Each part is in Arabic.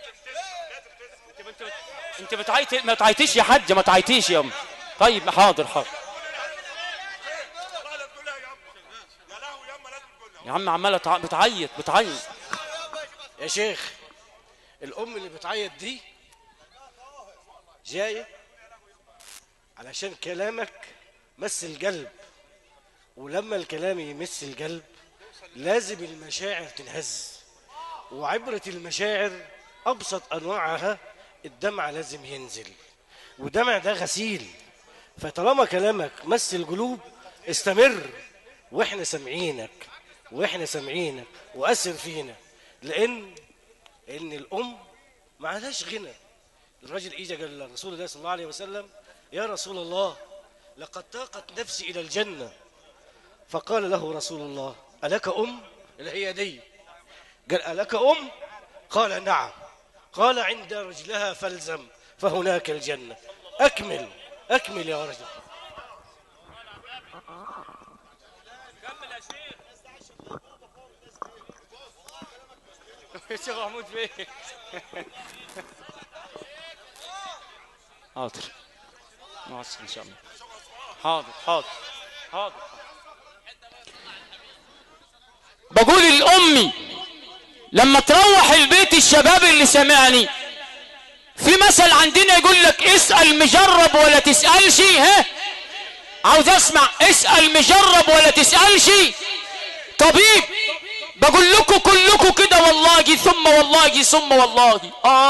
انت بتعيطي؟ ما تعيطيش يا حاج، ما تعيطيش يا ام. طيب حاضر حاضر يا عم. عماله بتعيط يا شيخ. الام اللي بتعيط دي جايه علشان كلامك مس القلب، ولما الكلام يمس القلب لازم المشاعر تنهز، وعبرة المشاعر أبسط أنواعها الدمع لازم ينزل، ودمع ده غسيل. فطالما كلامك مس القلوب استمر، واحنا سامعينك وأثر فينا، لأن الأم ما عندهاش غنى. الراجل إجا قال لرسول الله صلى الله عليه وسلم: يا رسول الله، لقد طاقت نفسي إلى الجنة. فقال له رسول الله: ألك أم؟ اللي هي دي. قال: ألك أم؟ قال: نعم. قال: عند رجلها فالزم فهناك الجنة. أكمل يا رجل. كمل يا شيخ محمود فين؟ حاضر نوصل ان شاء الله. حاضر بقول الأمي لما تروح البيت، الشباب اللي سمعني، في مثل عندنا يقول لك: اسأل مجرب ولا تسألش. ها، عاوز اسمع. اسأل مجرب ولا تسألش. طبيب بقول لكم كلكم كده، والله ثم والله ثم والله.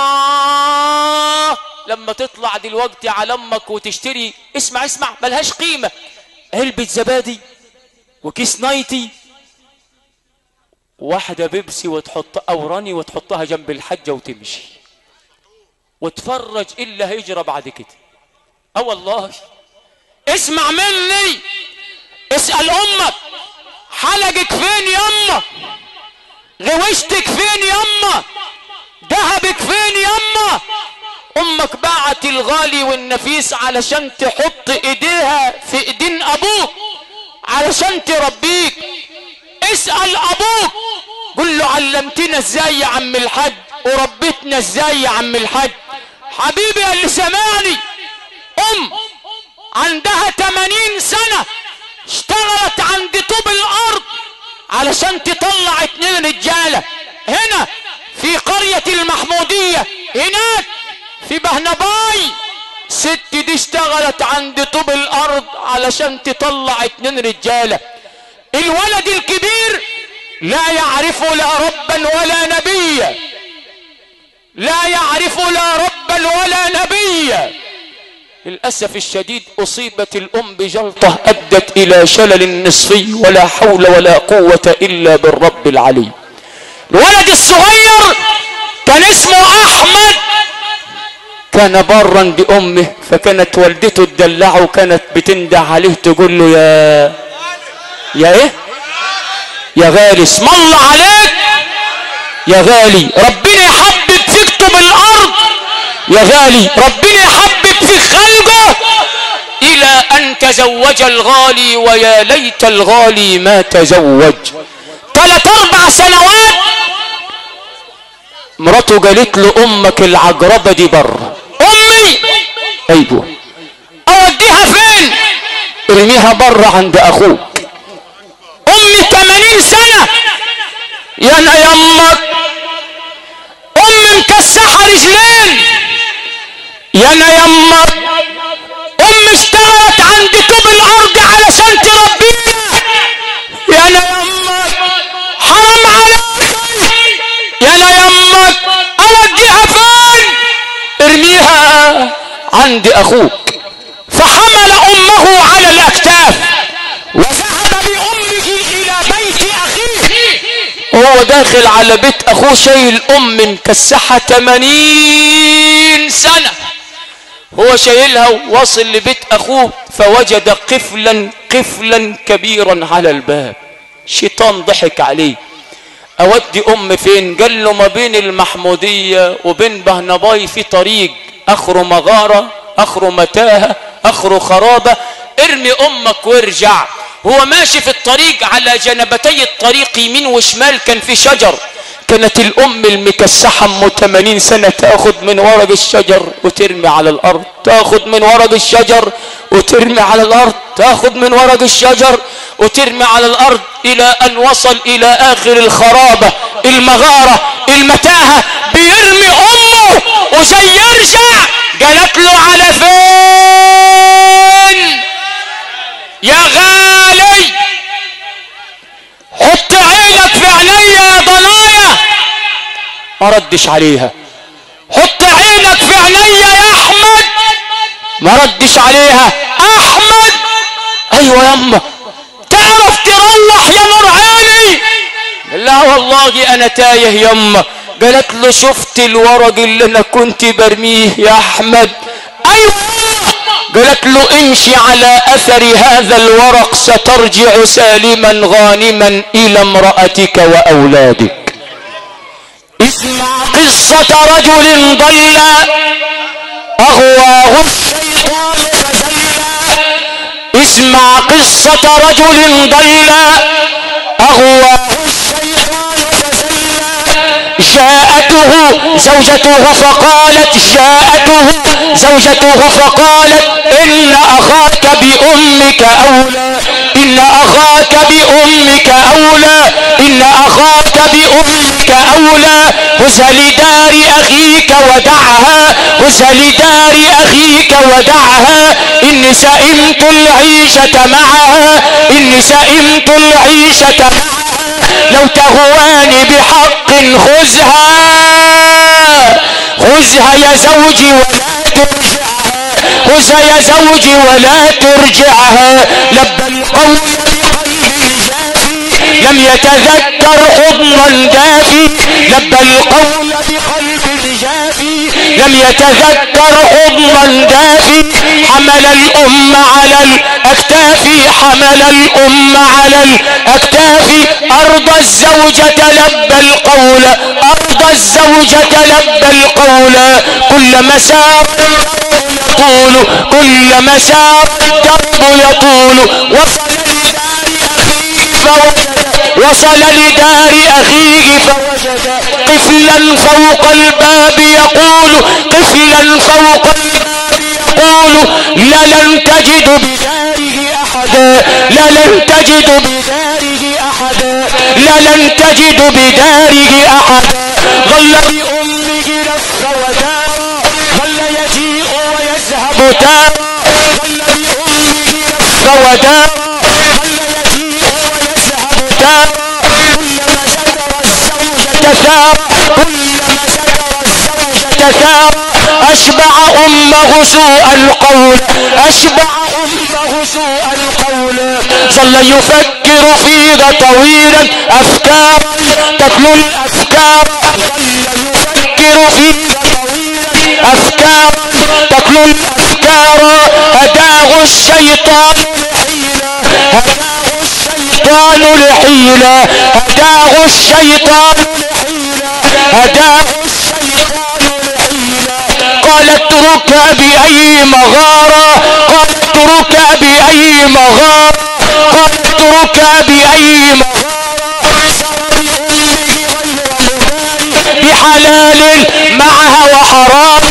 لما تطلع دلوقتي على امك وتشتري، اسمع ملهاش قيمة، علبة زبادي وكيس نايتي واحدة بيبسي وتحط أوراني وتحطها جنب الحجة وتمشي وتفرج إلا هيجرى بعد كده. والله اسمع مني، اسأل أمك: حلقك فين يما؟ غوشتك فين يما؟ ذهبك فين يما؟ أمك باعت الغالي والنفيس علشان تحط إيديها في إيدين أبوك علشان تربيك. اسأل أبوك، قل له: علمتنا ازاي يا عم الحاج، وربيتنا ازاي يا عم الحاج. حبيبي اللي سمعني، عندها 80 سنة اشتغلت عند طوب الأرض علشان تطلع 2 رجالة هنا في قرية المحمودية، هناك في بهنباي. ست دي اشتغلت عند طوب الأرض علشان تطلع 2 رجالة. الولد الكبير لا يعرف لا ربا ولا نبيا، لا يعرف لا ربا ولا نبيا. للأسف الشديد أصيبت الأم بجلطة أدت إلى شلل نصفي، ولا حول ولا قوة إلا بالرب العلي. الولد الصغير كان اسمه أحمد، كان برا بأمه، فكانت والدته تدلعه وكانت بتندع عليه تقول له: يا ايه يا غالي، اسم الله عليك يا غالي، ربنا يحبب فيك طوب الارض يا غالي، ربنا يحبب فيك خلقه، الى ان تزوج الغالي، ويا ليت الغالي ما تزوج. 3-4 سنوات مراته قالت له: امك العقربة دي بره. امي، ايوه، اوديها فين؟ ارميها بره عند اخوك. امي 80 سنة يا يمك، امي مكسحة رجلين يا يمك، امي اشتغلت عند طوب الارض علشان تربينا يا يمك، حرام عليك يا يمك، اوديها فين؟ ارميها عند اخوك. فحمل امه على الاكتاف وذهب بأمه إلى بيت أخيه. وهو داخل على بيت أخوه شايل أم مكسحة 80 سنة، هو شايلها ووصل لبيت أخوه فوجد قفلا كبيرا على الباب. الشيطان ضحك عليه: أودي أم فين؟ قال له: ما بين المحمودية وبين بهنباي في طريق، آخره مغارة، آخره متاهة، آخره خرابة، ارمي أمك وارجع. هو ماشي في الطريق، على جنبتي الطريق يمين وشمال كان في شجر، كانت الام المكسحة ام 80 سنة تاخد من ورق الشجر وترمي على الارض، تاخد من ورق الشجر وترمي على الارض، تاخد من ورق الشجر وترمي على الارض، الى ان وصل الى اخر الخرابة المغارة المتاهة، بيرمي امه وزي يرجع قالت له على فين يا غالي؟ حط عينك في عينيا يا ضنايا. ما ردش عليها. حط عينك في عينيا يا احمد. ما ردش عليها. احمد ايوه يما، تعرف تروح يا نور عيني؟ لا والله انا تايه يما. قالت له شفت الورق اللي انا كنت برميه يا احمد؟ ايوه. قالت له امشي على اثر هذا الورق سترجع سالما غانما الى امرأتك واولادك. اسمع قصة رجل ضل اغواه الشيطان فزلا. اسمع قصة رجل ضل اغواه الشيطان فزلا. جاءته زوجته فقالت إن أخاك بأمك أولى، إن أخاك بأمك أولى، إن أخاك بأمك أولى. هز لدار أخيك ودعها، هز لدار أخيك ودعها. إني سئمت العيشة معها، إني سئمت العيشة معها. لو تهواني بحق خذها، خذها يا زوجي ولا ترجعها، خذها يا زوجي ولا ترجعها. لبى القول بقلب جافي لم يتذكر حضنا دافي. لبى القول بقلب جافي لم يتذكر حضنا دافي. حمل الأم على الأكتاف، حمل الأم على الأكتاف. أرضى الزوجة لبى القول، أرضى الزوجة لبى القول. كلما سار يطول، كلما سار الدرب يطول. وصل لدار أخيه فوجد قفلا فوق الباب يقول، قفلا فوق الباب يقول. لا لن تجد بداره أحدا، لا لن تجد بداره أحدا، لا لن تجد بداره أحدا. ظل بأمه لف ودار، ظل يجيء ويذهب تار. ظل بأمه لف ودار، ظل يجيء ويذهب تار. كلما ستر الزوجة ثار، كلما ستر الزوجة ثار. أشبع أمه سوء القول، أشبع أمه سوء القول. ظل يفكر فيها طويلا أفكار تتلو الأفكار. ظل يفكر فيها طويلا أفكار تتلو الأفكار. هداه الشيطان لحيلة، هداه الشيطان لحيلة، هداه الشيطان لحيلة، هداه الشيطان لحيلة. قال اتركها بأي مغارة، قال اتركها بأي مغارة، قال اتركها بأي مغارة. بحلال معها وحرام،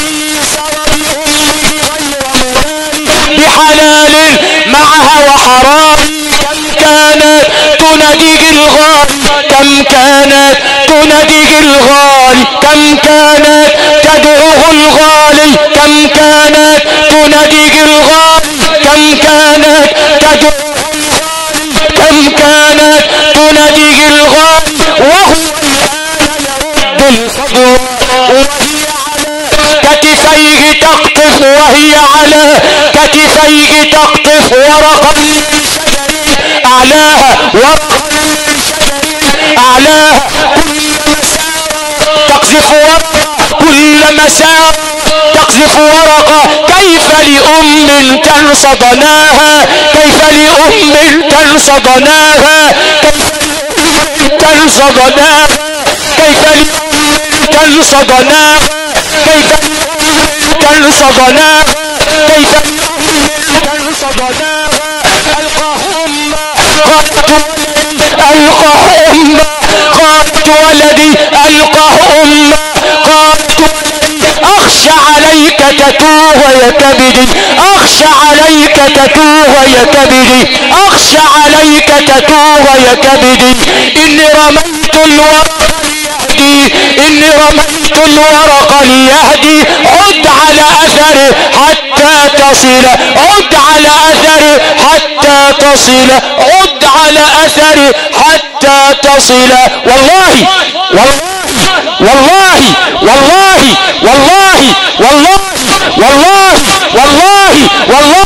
بحلال معها وحرام. كم كانت تنادي الغالي، كم كانت تنادي الغالي، كم كانت تدعوه الغالي، كم كانت تنادي الغالي، كم كانت تدعوه الغالي، كم كانت تنادي الغالي. وهو الآن يرد الفضل وهي على كتفيه تقطف، وهي على كتفيه تقطف ورقا من شجر أعلاها، ورقا من شجر أعلاها. كلما سار تقذف ورقة، كلما سار تقذف ورقة. كيف لأم تنسى ضناها، كيف لأم تنسى ضناها، كيف لأم تنسى ضناها، كيف لأم تنسى ضناها، كيف لأم تنسى ضناها، كيف لأم تنسى ضناها. ألقاه أمه قالت ولدي، ألقاه أمه قالت ولدي، يلقاه أمه قالت أخشى عليك تتوه يا كبدي، أخشى عليك تتوه يا كبدي، أخشى عليك تتوه يا كبدي، إني رميت الورق ليهدي، إني رميت الورق ليهدي، عد على أثره حتى تصل، عد على أثره حتى تصل، عد على أثره حتى تصل. والله والله والله والله والله والله والله والله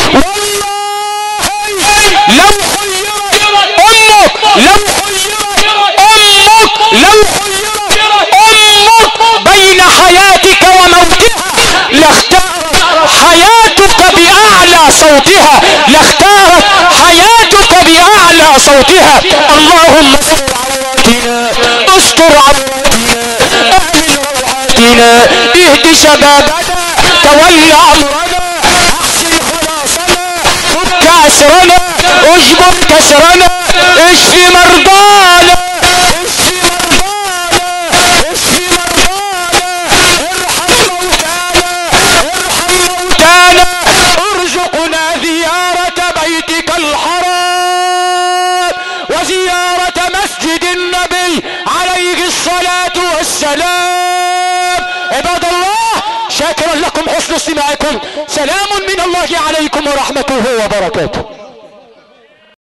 لو خيرت امك، لو خيرت امك، لو خيرت امك بين حياتك وموتها لاختارت حياتك بأعلى صوتها، لاختارت حياتك بأعلى صوتها. اللهم استر عوراتنا، استر عوراتنا، اهل روعاتنا، اهد شبابنا، تولى امرنا، احسن خلاصنا، فك اسرنا، اجبر كسرنا، اشفي مرضانا، اشفي مرضانا، اشفي مرضانا، ارحم موتانا، ارحم موتانا، ارزقنا زيارة بيتك الحرام وزيارة مسجد النبي عليه الصلاة والسلام. عباد الله، شاكرا لكم حسن استماعكم، سلام من الله عليكم ورحمته وبركاته.